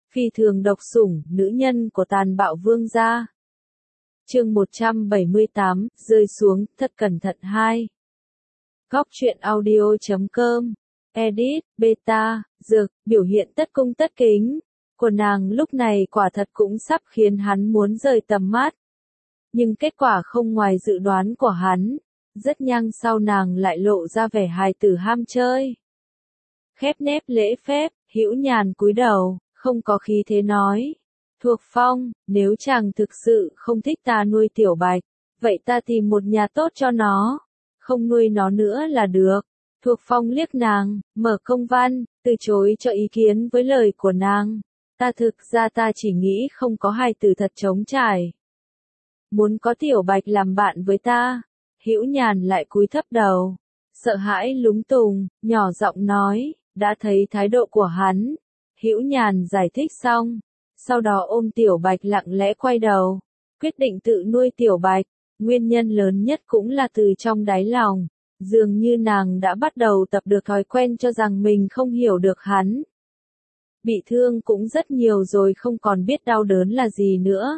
Phi thường độc sủng, nữ nhân của tàn bạo vương gia. Chương 178, rơi xuống, thật cẩn thận 2. Góc truyện audio.com. Edit, beta, dược, biểu hiện tất cung tất kính của nàng lúc này quả thật cũng sắp khiến hắn muốn rời tầm mắt. Nhưng kết quả không ngoài dự đoán của hắn, rất nhanh sau nàng lại lộ ra vẻ hài tử ham chơi. Khép nép lễ phép, hữu nhàn cúi đầu, không có khí thế nói. Thuộc Phong, nếu chàng thực sự không thích ta nuôi Tiểu Bạch, vậy ta tìm một nhà tốt cho nó, không nuôi nó nữa là được. Thuộc Phong liếc nàng, mở công văn, từ chối cho ý kiến với lời của nàng. Thực ra ta chỉ nghĩ không có hài tử thật trống trải. Muốn có Tiểu Bạch làm bạn với ta. Hữu nhàn lại cúi thấp đầu, sợ hãi lúng túng, nhỏ giọng nói, đã thấy thái độ của hắn. Hữu nhàn giải thích xong, sau đó ôm Tiểu Bạch lặng lẽ quay đầu, quyết định tự nuôi Tiểu Bạch. Nguyên nhân lớn nhất cũng là từ trong đáy lòng, dường như nàng đã bắt đầu tập được thói quen cho rằng mình không hiểu được hắn. Bị thương cũng rất nhiều rồi, không còn biết đau đớn là gì nữa.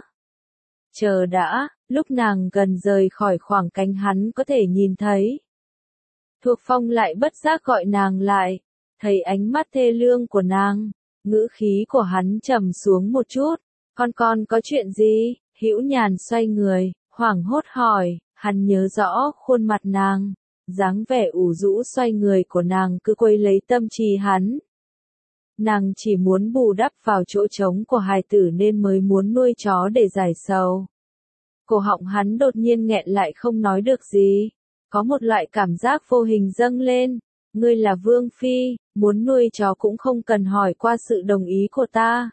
Chờ đã, lúc nàng gần rời khỏi khoảng cách hắn có thể nhìn thấy. Thuộc Phong lại bất giác gọi nàng lại, thấy ánh mắt thê lương của nàng, ngữ khí của hắn trầm xuống một chút. Con có chuyện gì? Hữu nhàn xoay người, hoảng hốt hỏi, hắn nhớ rõ khuôn mặt nàng, dáng vẻ ủ rũ xoay người của nàng cứ quấy lấy tâm trí hắn. Nàng chỉ muốn bù đắp vào chỗ trống của hài tử nên mới muốn nuôi chó để giải sầu. Cổ họng hắn đột nhiên nghẹn lại không nói được gì. Có một loại cảm giác vô hình dâng lên. Ngươi là vương phi, muốn nuôi chó cũng không cần hỏi qua sự đồng ý của ta.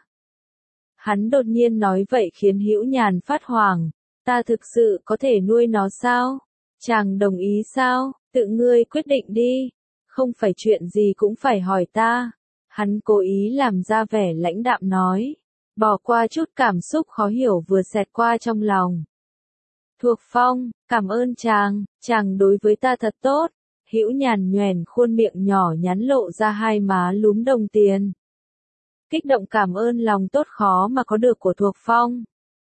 Hắn đột nhiên nói vậy khiến Hữu nhàn phát hoảng. Ta thực sự có thể nuôi nó sao? Chàng đồng ý sao? Tự ngươi quyết định đi. Không phải chuyện gì cũng phải hỏi ta. Hắn cố ý làm ra vẻ lãnh đạm nói. Bỏ qua chút cảm xúc khó hiểu vừa xẹt qua trong lòng. Thuộc Phong, cảm ơn chàng đối với ta thật tốt. Hữu nhàn nhoẻn khuôn miệng nhỏ nhắn lộ ra hai má lúm đồng tiền. Kích động cảm ơn lòng tốt khó mà có được của Thuộc Phong.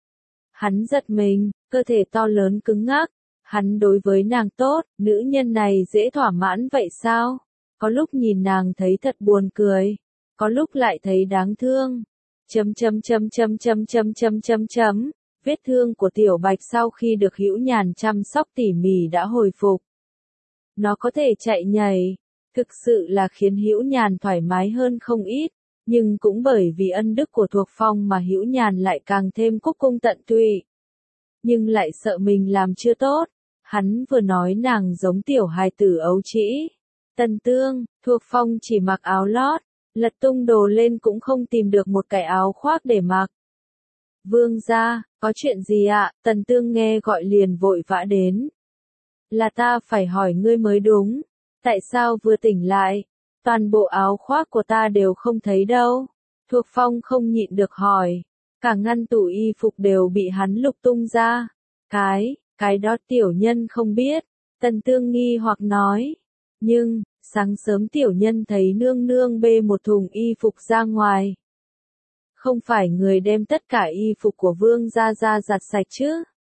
Hắn giật mình, cơ thể to lớn cứng ngắc. Hắn đối với nàng tốt, nữ nhân này dễ thỏa mãn vậy sao? Có lúc nhìn nàng thấy thật buồn cười, có lúc lại thấy đáng thương. Vết thương của Tiểu Bạch sau khi được Hữu nhàn chăm sóc tỉ mỉ đã hồi phục. Nó có thể chạy nhảy, thực sự là khiến Hữu nhàn thoải mái hơn không ít, nhưng cũng bởi vì ân đức của Thuộc Phong mà Hữu nhàn lại càng thêm cúc cung tận tụy. Nhưng lại sợ mình làm chưa tốt, hắn vừa nói nàng giống tiểu hài tử ấu trĩ. Tần Tương, Thuộc Phong chỉ mặc áo lót, lật tung đồ lên cũng không tìm được một cái áo khoác để mặc. Vương gia, có chuyện gì ạ? Tần Tương nghe gọi liền vội vã đến. Là ta phải hỏi ngươi mới đúng. Tại sao vừa tỉnh lại, toàn bộ áo khoác của ta đều không thấy đâu? Thuộc Phong không nhịn được hỏi. Cả ngăn tủ y phục đều bị hắn lục tung ra. Cái đó tiểu nhân không biết. Tần Tương nghi hoặc nói. Nhưng, sáng sớm tiểu nhân thấy nương nương bê một thùng y phục ra ngoài. Không phải người đem tất cả y phục của vương gia ra giặt sạch chứ?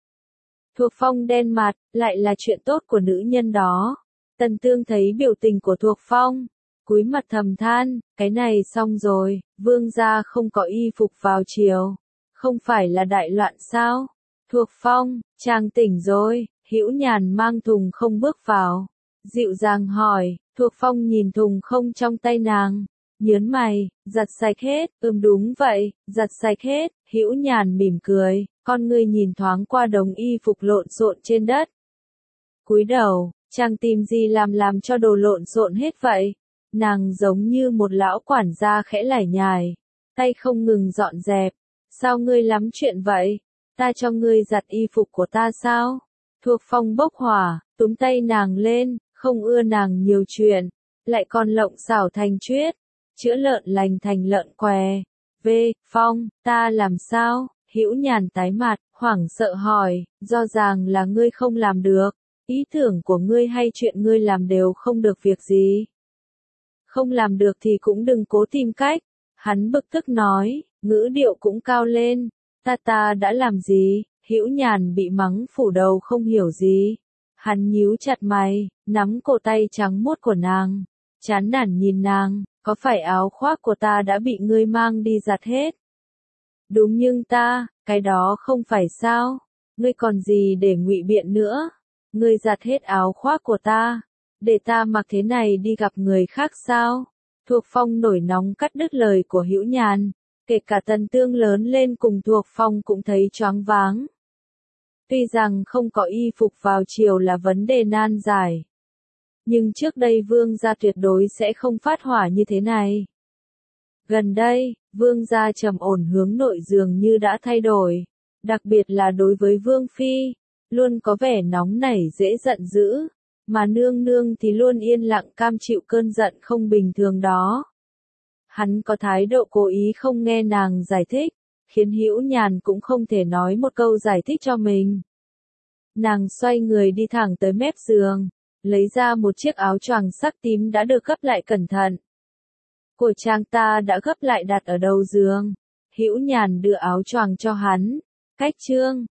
Thuộc Phong đen mặt, lại là chuyện tốt của nữ nhân đó. Tần Tương thấy biểu tình của Thuộc Phong, cúi mặt thầm than, cái này xong rồi, vương gia không có y phục vào chiều. Không phải là đại loạn sao? Thuộc Phong, chàng tỉnh rồi. Hữu nhàn mang thùng không bước vào, dịu dàng hỏi. Thuộc Phong nhìn thùng không trong tay nàng, nhớn mày, giặt sạch hết. Đúng vậy, giặt sạch hết. Hữu nhàn mỉm cười, con ngươi nhìn thoáng qua đống y phục lộn xộn trên đất. Cúi đầu, chàng tìm gì làm cho đồ lộn xộn hết vậy? Nàng giống như một lão quản gia khẽ lải nhải, tay không ngừng dọn dẹp. Sao ngươi lắm chuyện vậy? Ta cho ngươi giặt y phục của ta sao? Thuộc Phong bốc hỏa, túm tay nàng lên, không ưa nàng nhiều chuyện, lại còn lộng xảo thành chuyết, chữa lợn lành thành lợn què. Phong, ta làm sao? Hữu nhàn tái mặt, hoảng sợ hỏi, rõ ràng là ngươi không làm được. Ý tưởng của ngươi hay chuyện ngươi làm đều không được việc gì. Không làm được thì cũng đừng cố tìm cách. Hắn bực tức nói, ngữ điệu cũng cao lên. Ta đã làm gì? Hữu Nhàn bị mắng phủ đầu không hiểu gì. Hắn nhíu chặt mày, nắm cổ tay trắng muốt của nàng, chán nản nhìn nàng, có phải áo khoác của ta đã bị ngươi mang đi giặt hết? Đúng nhưng cái đó không phải sao? Ngươi còn gì để ngụy biện nữa? Ngươi giặt hết áo khoác của ta, để ta mặc thế này đi gặp người khác sao? Thuộc Phong nổi nóng cắt đứt lời của Hữu Nhàn, kể cả Tần Tương lớn lên cùng Thuộc Phong cũng thấy choáng váng. Tuy rằng không có y phục vào chiều là vấn đề nan giải, nhưng trước đây Vương gia tuyệt đối sẽ không phát hỏa như thế này. Gần đây, Vương gia trầm ổn hướng nội dường như đã thay đổi, đặc biệt là đối với Vương phi, luôn có vẻ nóng nảy dễ giận dữ, mà nương nương thì luôn yên lặng cam chịu cơn giận không bình thường đó. Hắn có thái độ cố ý không nghe nàng giải thích, khiến Hữu Nhàn cũng không thể nói một câu giải thích cho mình. Nàng xoay người đi thẳng tới mép giường, lấy ra một chiếc áo choàng sắc tím đã được gấp lại cẩn thận. Của chàng ta đã gấp lại đặt ở đầu giường. Hữu Nhàn đưa áo choàng cho hắn. Cách chương